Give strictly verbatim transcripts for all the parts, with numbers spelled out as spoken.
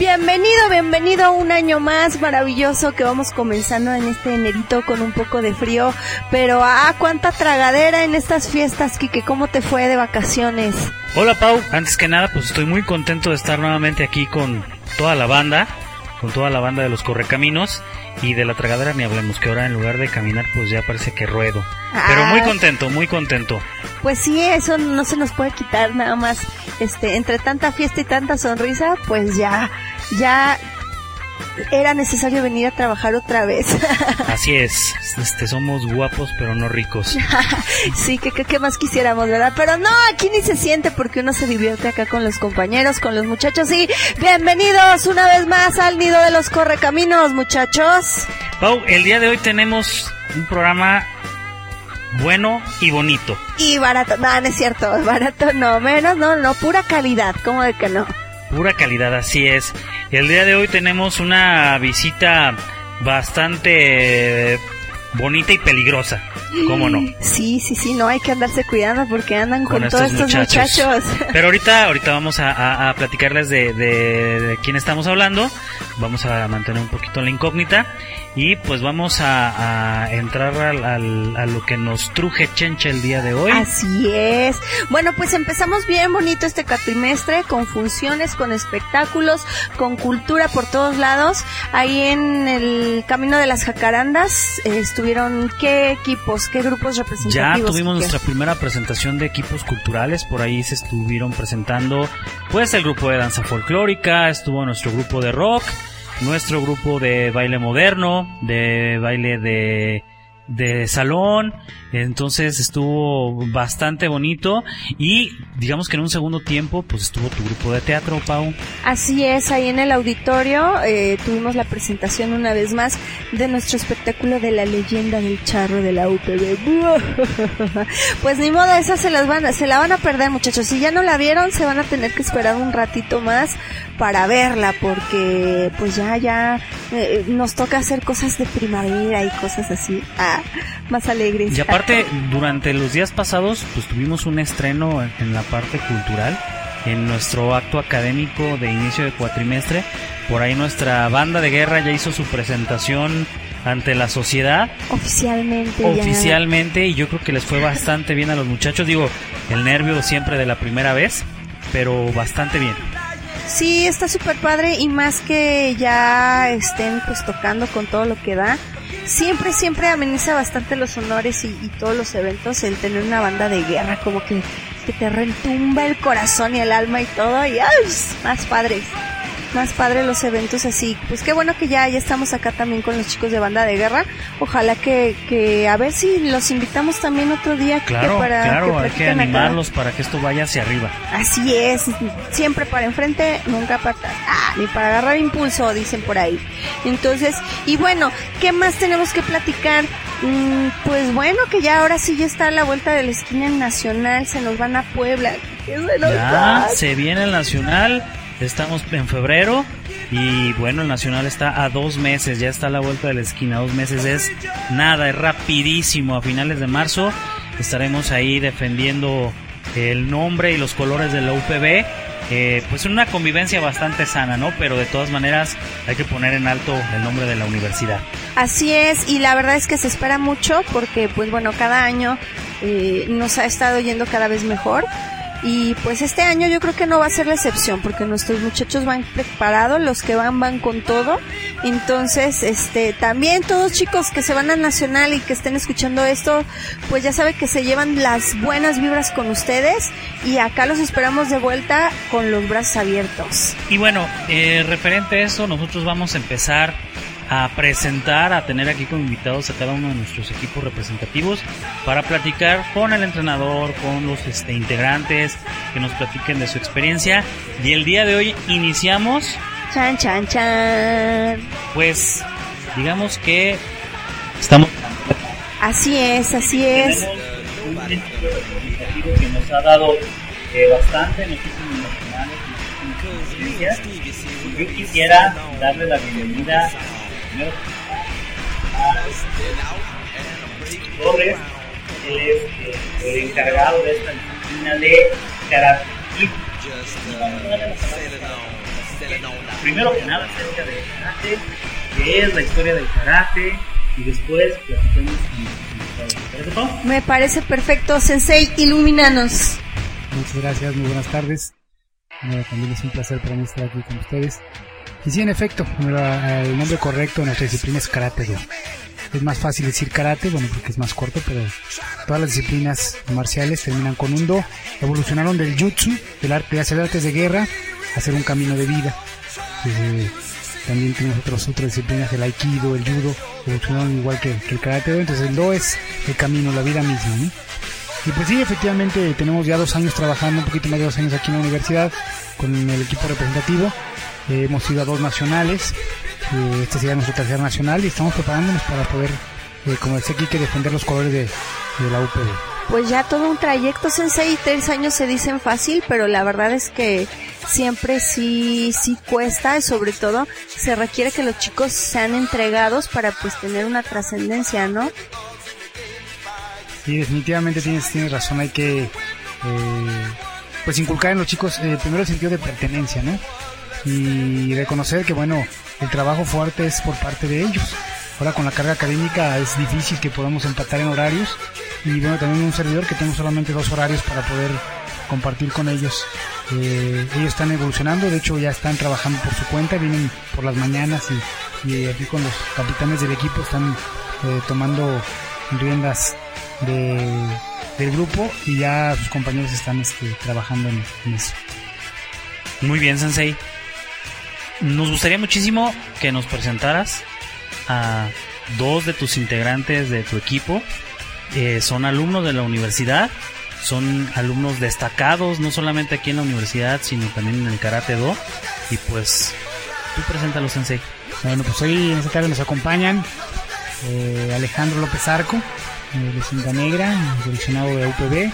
Bienvenido, bienvenido un año más maravilloso que vamos comenzando en este enerito con un poco de frío, pero ah, cuánta tragadera en estas fiestas, Quique, ¿cómo te fue de vacaciones? Hola Pau, antes que nada pues estoy muy contento de estar nuevamente aquí con toda la banda, con toda la banda de los Correcaminos, y de la tragadera ni hablemos, que ahora en lugar de caminar pues ya parece que ruedo, ah, pero muy contento, muy contento. Pues sí, eso no se nos puede quitar nada más, este, entre tanta fiesta y tanta sonrisa, pues ya, ya era necesario venir a trabajar otra vez. Así es, este, somos guapos pero no ricos. Sí, que, que, que más quisiéramos, ¿verdad? Pero no, aquí ni se siente porque uno se divierte acá con los compañeros, con los muchachos. Y bienvenidos una vez más al Nido de los Correcaminos, muchachos. Pau, el día de hoy tenemos un programa bueno y bonito. Y barato, no, no es cierto, barato no, menos, no, no, pura calidad, ¿cómo de que no? Pura calidad, así es. El día de hoy tenemos una visita bastante bonita y peligrosa, ¿cómo no? Sí, sí, sí, no hay que andarse cuidando porque andan con, con todos estos muchachos. muchachos. Pero ahorita, ahorita vamos a, a, a platicarles de, de, de quién estamos hablando. Vamos a mantener un poquito la incógnita y pues vamos a, a entrar al, al, a lo que nos truje Chencha el día de hoy. Así es. Bueno, pues empezamos bien bonito este cuatrimestre con funciones, con espectáculos, con cultura por todos lados. Ahí en el Camino de las Jacarandas eh, estuvieron ¿qué equipos, qué grupos representativos? Ya tuvimos ¿Qué? nuestra primera presentación de equipos culturales. Por ahí se estuvieron presentando pues el grupo de danza folclórica, estuvo nuestro grupo de rock, nuestro grupo de baile moderno, de baile de de salón. Entonces estuvo bastante bonito y digamos que en un segundo tiempo pues estuvo tu grupo de teatro, Pau. Así es, ahí en el auditorio eh, tuvimos la presentación una vez más de nuestro espectáculo de la leyenda del charro de la U P B. Pues ni modo, esa se las van a, se la van a perder, muchachos. Si ya no la vieron, se van a tener que esperar un ratito más para verla, porque pues ya ya eh, nos toca hacer cosas de primavera y cosas así, ah, más alegres. Y aparte, durante los días pasados pues tuvimos un estreno en, en la parte cultural, en nuestro acto académico de inicio de cuatrimestre. Por ahí nuestra banda de guerra ya hizo su presentación ante la sociedad. Oficialmente. Oficialmente, ya. Y yo creo que les fue bastante bien a los muchachos. Digo, el nervio siempre de la primera vez, pero bastante bien. Sí, está súper padre, y más que ya estén pues tocando con todo lo que da. Siempre, siempre ameniza bastante los honores y, y todos los eventos el tener una banda de guerra, como que, que te retumba el corazón y el alma y todo, y ¡ay! Más padres. Más padre los eventos así. Pues qué bueno que ya, ya estamos acá también con los chicos de banda de guerra. Ojalá que, que a ver si los invitamos también otro día. Claro, para claro, que hay que animarlos acá. Para que esto vaya hacia arriba. Así es, siempre para enfrente, nunca para atrás. Ah, ni para agarrar impulso, dicen por ahí. Entonces, y bueno, ¿qué más tenemos que platicar? Mm, pues bueno, que ya ahora sí ya está a la vuelta de la esquina el Nacional, se nos van a Puebla. ¿Qué se nos ya, va? Se viene el Nacional. Estamos en febrero y bueno, el Nacional está a dos meses, ya está a la vuelta de la esquina. Dos meses es nada, es rapidísimo. A finales de marzo estaremos ahí defendiendo el nombre y los colores de la U P B, eh, pues en una convivencia bastante sana, ¿no? Pero de todas maneras hay que poner en alto el nombre de la universidad. Así es, y la verdad es que se espera mucho porque pues bueno, cada año eh, nos ha estado yendo cada vez mejor. Y pues este año yo creo que no va a ser la excepción, porque nuestros muchachos van preparados, los que van van con todo. Entonces, este, también todos chicos que se van al Nacional y que estén escuchando esto, pues ya saben que se llevan las buenas vibras con ustedes, y acá los esperamos de vuelta con los brazos abiertos. Y bueno, eh, referente a eso, nosotros vamos a empezar a presentar, a tener aquí como invitados a cada uno de nuestros equipos representativos para platicar con el entrenador, con los este, integrantes, que nos platiquen de su experiencia. Y el día de hoy iniciamos... Chan, chan, chan. Pues, digamos que estamos... Así es, así es. Tenemos un equipo representativo que nos ha dado eh, bastante en los últimos nacionales, en las últimas experiencias. Yo quisiera darle la bienvenida primero a Torres. Él es eh, el encargado de esta disciplina de karate. primero que nada acerca del karate, qué es la historia del karate, y después platicamos con... Me parece perfecto, Sensei, ilumínanos. Muchas gracias, muy buenas tardes. Bueno, también es un placer para mí estar aquí con ustedes. Y sí, en efecto, el nombre correcto de nuestra disciplina es Karate-Do. Es más fácil decir karate, bueno, porque es más corto, pero todas las disciplinas marciales terminan con un do. Evolucionaron del jutsu, del arte de hacer artes de guerra, a ser un camino de vida. Eh, también tenemos otros, otras disciplinas, el aikido, el judo, evolucionaron igual que, que el karate-do. Entonces el do es el camino, la vida misma, ¿no? Y pues sí, efectivamente tenemos ya dos años trabajando, un poquito más de dos años aquí en la universidad con el equipo representativo. Eh, hemos ido a dos nacionales, eh, este sería nuestro tercer nacional y estamos preparándonos para poder, eh, como decía Kike, defender los colores de, de la U P B. Pues ya todo un trayecto, Sensei, tres años se dicen fácil, pero la verdad es que siempre sí, sí cuesta, y sobre todo se requiere que los chicos sean entregados para pues tener una trascendencia, ¿no? Sí, definitivamente tienes, tienes razón, hay que eh, pues inculcar en los chicos eh, primero el sentido de pertenencia, ¿no? Y reconocer que bueno, el trabajo fuerte es por parte de ellos. Ahora con la carga académica es difícil que podamos empatar en horarios, y bueno, también un servidor que tengo solamente dos horarios para poder compartir con ellos. Eh, ellos están evolucionando, de hecho ya están trabajando por su cuenta, vienen por las mañanas y, y aquí con los capitanes del equipo están eh, tomando riendas de, del grupo, y ya sus compañeros están este, trabajando en, en eso. Muy bien, Sensei. Nos gustaría muchísimo que nos presentaras a dos de tus integrantes de tu equipo. Eh, son alumnos de la universidad, son alumnos destacados, no solamente aquí en la universidad, sino también en el Karate-Do. Y pues, tú preséntalos, Sensei. Bueno, pues hoy en esta tarde nos acompañan eh, Alejandro López Arco, eh, de Cinta Negra, seleccionado de U P B.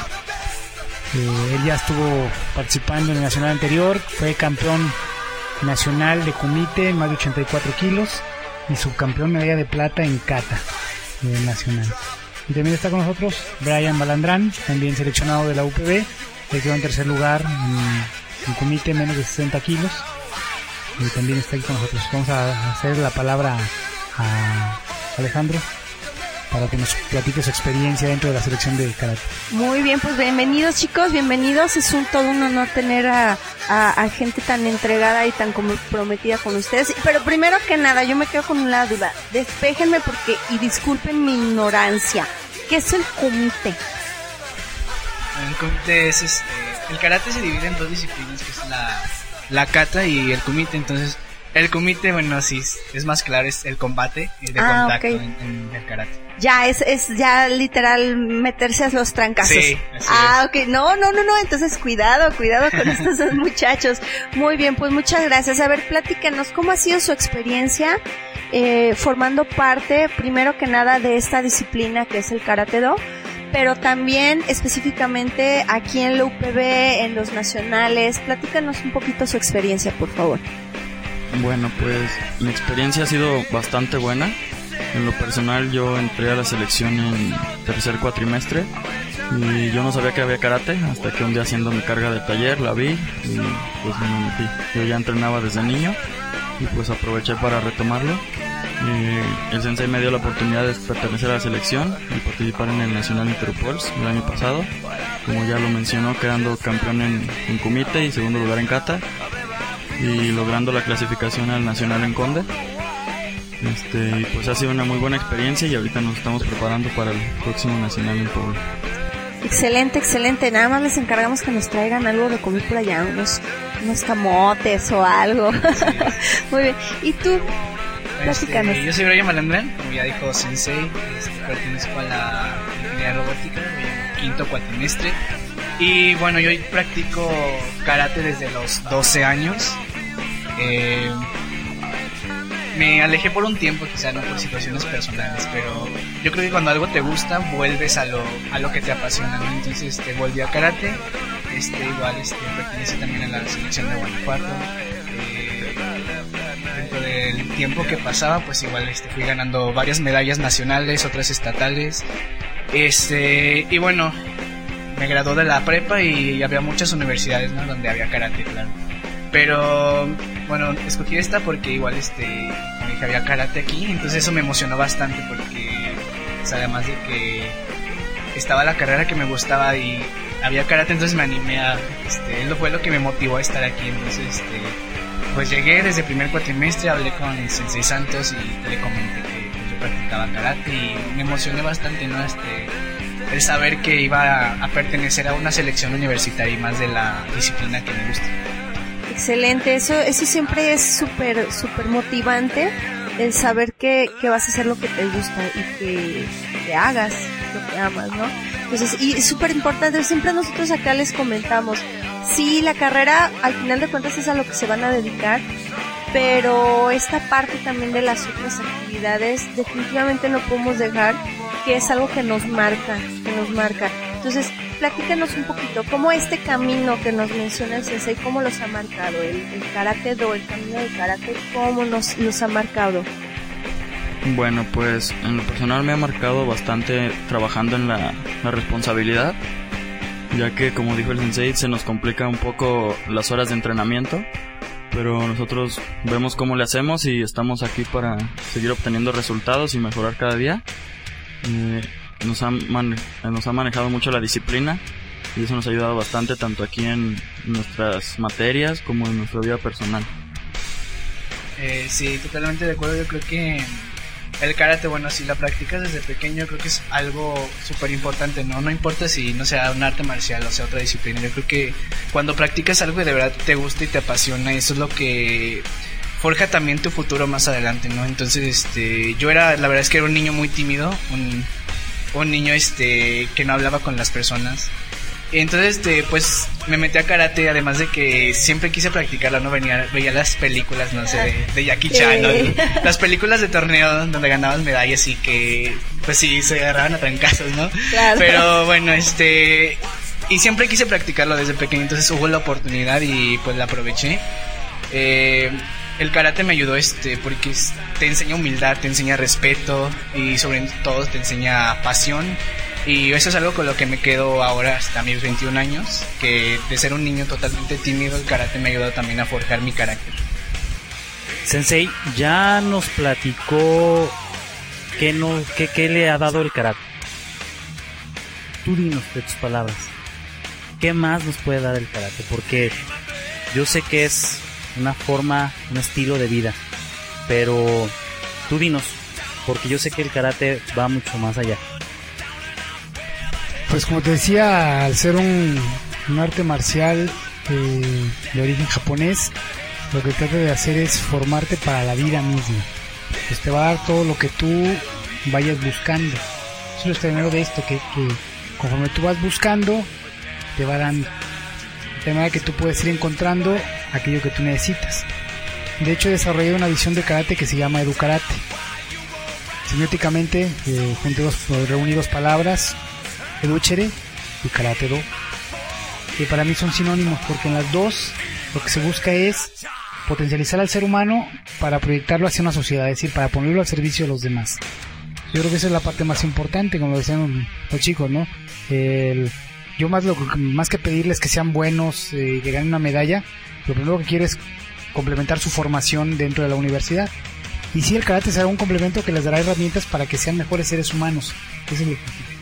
Eh, él ya estuvo participando en el nacional anterior, fue campeón nacional de kumite en más de ochenta y cuatro kilos y subcampeón medalla de plata en kata eh, nacional. Y también está con nosotros Brian Balandrán, también seleccionado de la U P B, él quedó en tercer lugar en, en kumite menos de sesenta kilos, y también está aquí con nosotros. Vamos a hacer la palabra a Alejandro para que nos platique su experiencia dentro de la selección de karate. Muy bien, pues bienvenidos chicos, bienvenidos. Es un todo un honor tener a, a, a gente tan entregada y tan comprometida con ustedes. Pero primero que nada, yo me quedo con una duda. Despéjenme porque, y disculpen mi ignorancia, ¿qué es el kumite? El kumite es este, el karate se divide en dos disciplinas, que es la, la kata y el kumite. Entonces el kumite, bueno, sí, es más claro, es el combate de ah, contacto okay. en, en el karate. Ya, es, es ya literal meterse a los trancazos. Sí, así ah, es. ok, no, no, no, no, entonces cuidado, cuidado con estos dos muchachos. Muy bien, pues muchas gracias. A ver, platícanos, ¿cómo ha sido su experiencia eh, formando parte, primero que nada, de esta disciplina que es el Karate-Do, pero también específicamente aquí en la U P B, en los nacionales? Platícanos un poquito su experiencia, por favor. Bueno, pues mi experiencia ha sido bastante buena. En lo personal, yo entré a la selección en tercer cuatrimestre y yo no sabía que había karate hasta que un día, haciendo mi carga de taller, la vi y pues me metí. Yo ya entrenaba desde niño y pues aproveché para retomarlo. Y el sensei me dio la oportunidad de pertenecer a la selección y participar en el Nacional Interupols el año pasado, como ya lo mencionó, quedando campeón en, en kumite y segundo lugar en kata, y logrando la clasificación al nacional en Conde. Este, y pues ha sido una muy buena experiencia y ahorita nos estamos preparando para el próximo nacional en Puebla. Excelente, excelente. Nada más les encargamos que nos traigan algo de comer por allá, unos, unos camotes o algo. Sí. Muy bien. ¿Y tú? Platícanos. Este, yo soy Brian Malandrán, como ya dijo Sensei, este, pertenezco a la ingeniería robótica, voy en quinto cuatrimestre. Y bueno, yo practico karate desde los doce años. Eh, me alejé por un tiempo, quizá no por situaciones personales, pero yo creo que cuando algo te gusta, vuelves a lo, a lo que te apasiona, ¿no? Entonces este, volví a karate, este, igual este, pertenece también a la selección de Guanajuato. Eh, dentro del tiempo que pasaba, pues igual este, fui ganando varias medallas nacionales, otras estatales. Este, y bueno, me gradué de la prepa y había muchas universidades, ¿no?, donde había karate, claro. Pero bueno, escogí esta porque igual este, como dije, había karate aquí, entonces eso me emocionó bastante porque, o sea, además de que estaba la carrera que me gustaba y había karate, entonces me animé a, este, eso fue lo que me motivó a estar aquí, entonces, este, pues llegué desde el primer cuatrimestre, hablé con el Sensei Santos y le comenté que pues, yo practicaba karate y me emocioné bastante, ¿no? Este, el saber que iba a, a pertenecer a una selección universitaria y más de la disciplina que me gusta. Excelente, eso, eso siempre es súper, súper motivante, el saber que, que vas a hacer lo que te gusta y que, que hagas lo que amas, ¿no? Entonces, y es súper importante, siempre nosotros acá les comentamos, sí, la carrera al final de cuentas es a lo que se van a dedicar, pero esta parte también de las otras actividades definitivamente no podemos dejar, que es algo que nos marca, que nos marca. Entonces, platícanos un poquito, cómo este camino que nos menciona el sensei, cómo los ha marcado, el, el karate do, el camino del karate, cómo nos, nos ha marcado. Bueno, pues en lo personal me ha marcado bastante trabajando en la, la responsabilidad, ya que como dijo el sensei, se nos complica un poco las horas de entrenamiento, pero nosotros vemos cómo le hacemos y estamos aquí para seguir obteniendo resultados y mejorar cada día. Eh, nos, ha man- nos ha manejado mucho la disciplina y eso nos ha ayudado bastante tanto aquí en nuestras materias como en nuestra vida personal. Eh, sí, totalmente de acuerdo, yo creo que el karate, bueno, si la practicas desde pequeño, creo que es algo súper importante, ¿no? No importa si no sea un arte marcial o sea otra disciplina, yo creo que cuando practicas algo que de verdad te gusta y te apasiona, eso es lo que forja también tu futuro más adelante, ¿no? Entonces, este, yo era, la verdad es que era un niño muy tímido, un, un niño, este, que no hablaba con las personas. Entonces, este, pues, me metí a karate, además de que siempre quise practicarla, ¿no? Venía, veía las películas, no sé, de, de Jackie Chan, ¿no? Las películas de torneo donde ganaban medallas y que, pues sí, se agarraban a trancazos, ¿no? Claro. Pero bueno, este, y siempre quise practicarlo desde pequeño, entonces hubo la oportunidad y pues la aproveché. Eh, el karate me ayudó, este, porque te enseña humildad, te enseña respeto y sobre todo te enseña pasión. Y eso es algo con lo que me quedo ahora hasta mis veintiún años, que de ser un niño totalmente tímido, el karate me ayudó también a forjar mi carácter. Sensei, ya nos platicó qué, no, qué, qué le ha dado el karate. Tú dinos de tus palabras, ¿qué más nos puede dar el karate? Porque yo sé que es una forma, un estilo de vida, pero tú dinos, porque yo sé que el karate va mucho más allá. Pues como te decía, al ser un, un arte marcial eh, de origen japonés, lo que trata de hacer es formarte para la vida misma. Pues te va a dar todo lo que tú vayas buscando. Eso es lo extraordinario de esto, que, que conforme tú vas buscando, te va dando. De manera que tú puedes ir encontrando aquello que tú necesitas. De hecho, he desarrollado una visión de karate que se llama Edukarate. Semióticamente, eh, junté dos, reuní dos palabras, Educhere y Karate Do, que para mí son sinónimos, porque en las dos lo que se busca es potencializar al ser humano para proyectarlo hacia una sociedad, es decir, para ponerlo al servicio de los demás. Yo creo que esa es la parte más importante, como lo decían los chicos, ¿no? El, yo más, lo, más que pedirles que sean buenos, eh, que ganen una medalla, lo primero que quiero es complementar su formación dentro de la universidad. Y sí, el karate será un complemento que les dará herramientas para que sean mejores seres humanos. Eso es lo que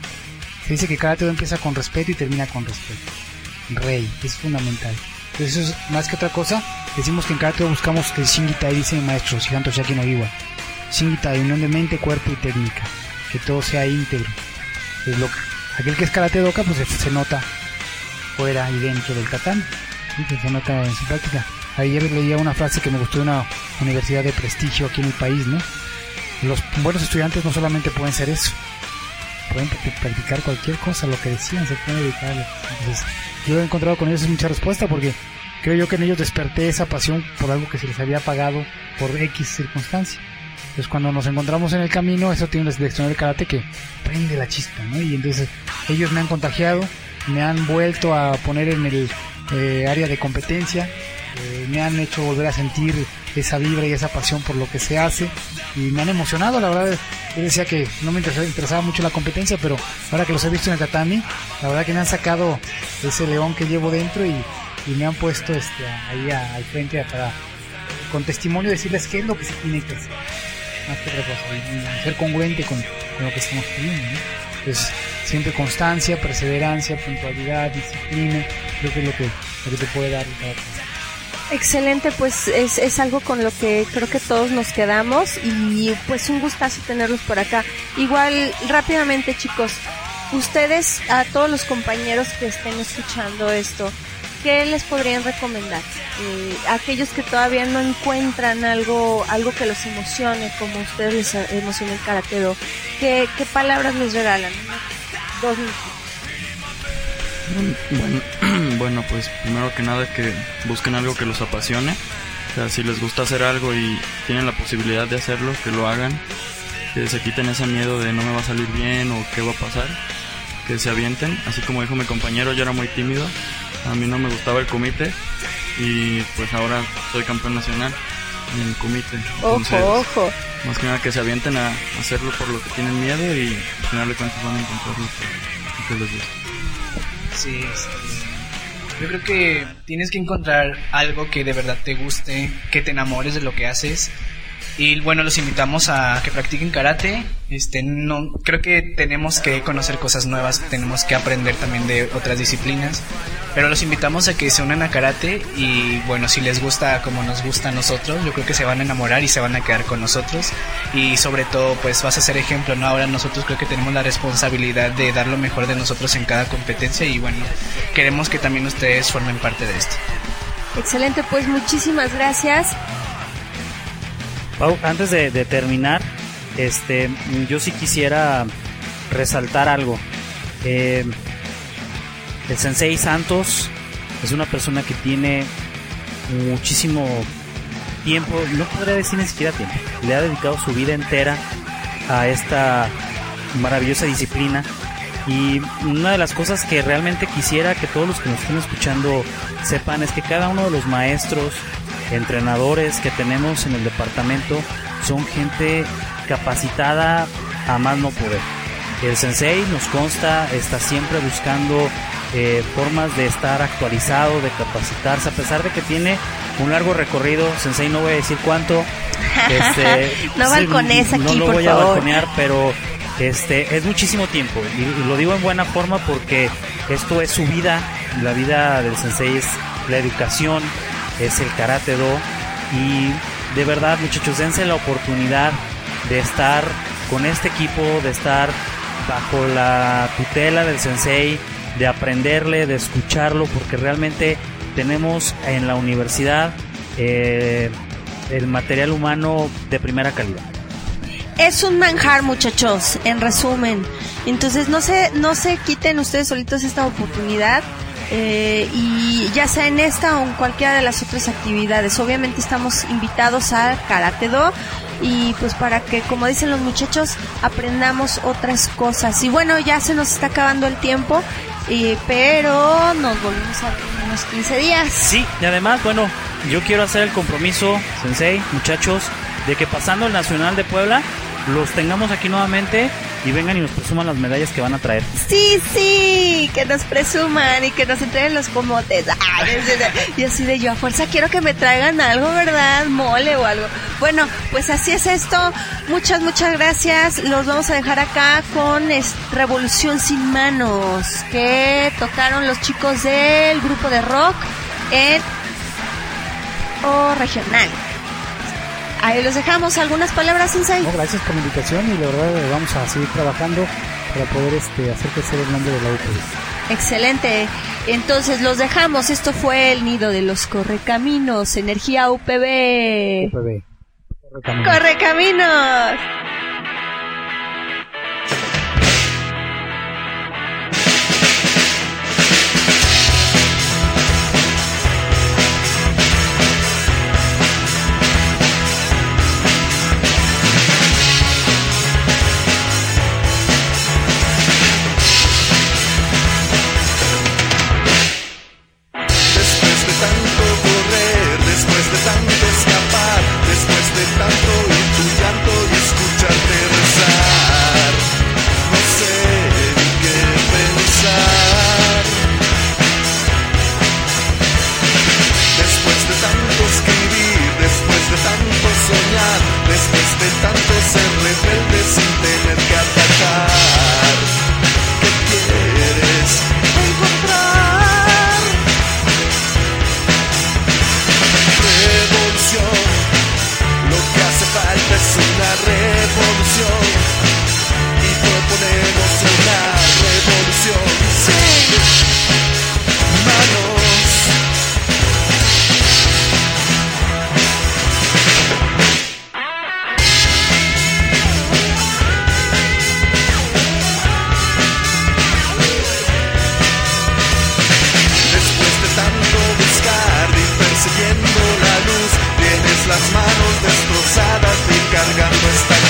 se dice, que karate empieza con respeto y termina con respeto. Rey, es fundamental. Entonces eso es más que otra cosa. Decimos que en karate buscamos que Shingitai, dice mi maestro Shihan Toshiaki no Iwa, Shingitai, unión de mente, cuerpo y técnica, que todo sea íntegro. Es lo que, aquel que es karate doka, pues se, se nota fuera y dentro del tatami, ¿sí? Que se nota en su práctica. Ayer leía una frase que me gustó de una universidad de prestigio aquí en el país, ¿no? Los buenos estudiantes no solamente pueden ser eso, pueden practicar cualquier cosa, lo que decían, se pueden dedicar. Entonces, yo he encontrado con ellos mucha respuesta, porque creo yo que en ellos desperté esa pasión por algo que se les había apagado por X circunstancia. Entonces, cuando nos encontramos en el camino, eso tiene una lección del karate que prende la chispa, ¿no? Y entonces ellos me han contagiado, me han vuelto a poner en el eh, área de competencia, eh, me han hecho volver a sentir esa vibra y esa pasión por lo que se hace, y me han emocionado. La verdad, yo decía que no me interesaba, interesaba mucho la competencia, pero ahora que los he visto en el tatami, la verdad que me han sacado ese león que llevo dentro y, y me han puesto este, ahí a, al frente para con testimonio decirles qué es lo que se tiene que hacer, más que otra cosa, y ser congruente con, con lo que estamos pidiendo, ¿no? Entonces, siempre constancia, perseverancia, puntualidad, disciplina, creo que es lo que, lo que te puede dar cada cosa. Excelente, pues es, es algo con lo que creo que todos nos quedamos y pues un gustazo tenerlos por acá. Igual, rápidamente chicos, ustedes, a todos los compañeros que estén escuchando esto, ¿qué les podrían recomendar? Eh, aquellos que todavía no encuentran algo algo que los emocione, como a ustedes les emociona el Karate Do, ¿qué, qué palabras les regalan? Dos minutos. Bueno, bueno, pues primero que nada que busquen algo que los apasione. O sea, si les gusta hacer algo y tienen la posibilidad de hacerlo, que lo hagan. Que se quiten ese miedo de no me va a salir bien o qué va a pasar. Que se avienten. Así como dijo mi compañero, yo era muy tímido. A mí no me gustaba el kumite. Y pues ahora soy campeón nacional en el kumite. Entonces, ojo, ojo. Más que nada que se avienten a hacerlo por lo que tienen miedo y al final de cuentas van a encontrar lo que, lo que les gusta. Sí, sí, yo creo que tienes que encontrar algo que de verdad te guste, que te enamores de lo que haces. Y bueno, los invitamos a que practiquen karate. Este, no, creo que tenemos que conocer cosas nuevas, tenemos que aprender también de otras disciplinas. Pero los invitamos a que se unan a karate y bueno, si les gusta como nos gusta a nosotros, yo creo que se van a enamorar y se van a quedar con nosotros. Y sobre todo, pues vas a ser ejemplo, ¿no? Ahora nosotros creo que tenemos la responsabilidad de dar lo mejor de nosotros en cada competencia y bueno, queremos que también ustedes formen parte de esto. Excelente, pues muchísimas gracias. Pau, antes de, de terminar, este, yo sí quisiera resaltar algo. Eh, el Sensei Santos es una persona que tiene muchísimo tiempo, no podría decir ni siquiera tiempo, le ha dedicado su vida entera a esta maravillosa disciplina. Y una de las cosas que realmente quisiera que todos los que nos estén escuchando sepan es que cada uno de los maestros, entrenadores que tenemos en el departamento son gente capacitada a más no poder. El sensei, nos consta, está siempre buscando eh, formas de estar actualizado, de capacitarse, a pesar de que tiene un largo recorrido. Sensei, no voy a decir cuánto, este, no balcones aquí, no lo por voy favor. a balconear, pero este es muchísimo tiempo y, y lo digo en buena forma porque esto es su vida. La vida del sensei es la educación, es el Karate Do, y de verdad, muchachos, dense la oportunidad de estar con este equipo, de estar bajo la tutela del sensei, de aprenderle, de escucharlo, porque realmente tenemos en la universidad eh, el material humano de primera calidad. Es un manjar, muchachos, en resumen. Entonces no se, no se quiten ustedes solitos esta oportunidad. Eh, y ya sea en esta o en cualquiera de las otras actividades, obviamente estamos invitados al Karate Do y pues para que, como dicen los muchachos, aprendamos otras cosas. Y bueno, ya se nos está acabando el tiempo, eh, pero nos volvemos a ver en unos quince días. Sí, y además, bueno, yo quiero hacer el compromiso, sensei, muchachos, de que pasando el Nacional de Puebla los tengamos aquí nuevamente y vengan y nos presuman las medallas que van a traer. Sí, sí, que nos presuman y que nos entreguen los comotes. Ay, y así de yo a fuerza quiero que me traigan algo, ¿verdad? Mole o algo. Bueno, pues así es esto. Muchas, muchas gracias. Los vamos a dejar acá con Revolución Sin Manos, que tocaron los chicos del grupo de rock en o regional. Ahí los dejamos. ¿Algunas palabras, Sensei? No, gracias por la invitación y la verdad vamos a seguir trabajando para poder este, hacer crecer el nombre de la U P B. Excelente. Entonces los dejamos. Esto fue el nido de los correcaminos. Energía U P B. U P B. Correcaminos. Correcaminos. Después de tanto escapar, después de tanto ir tu llanto y escuchar cargando esta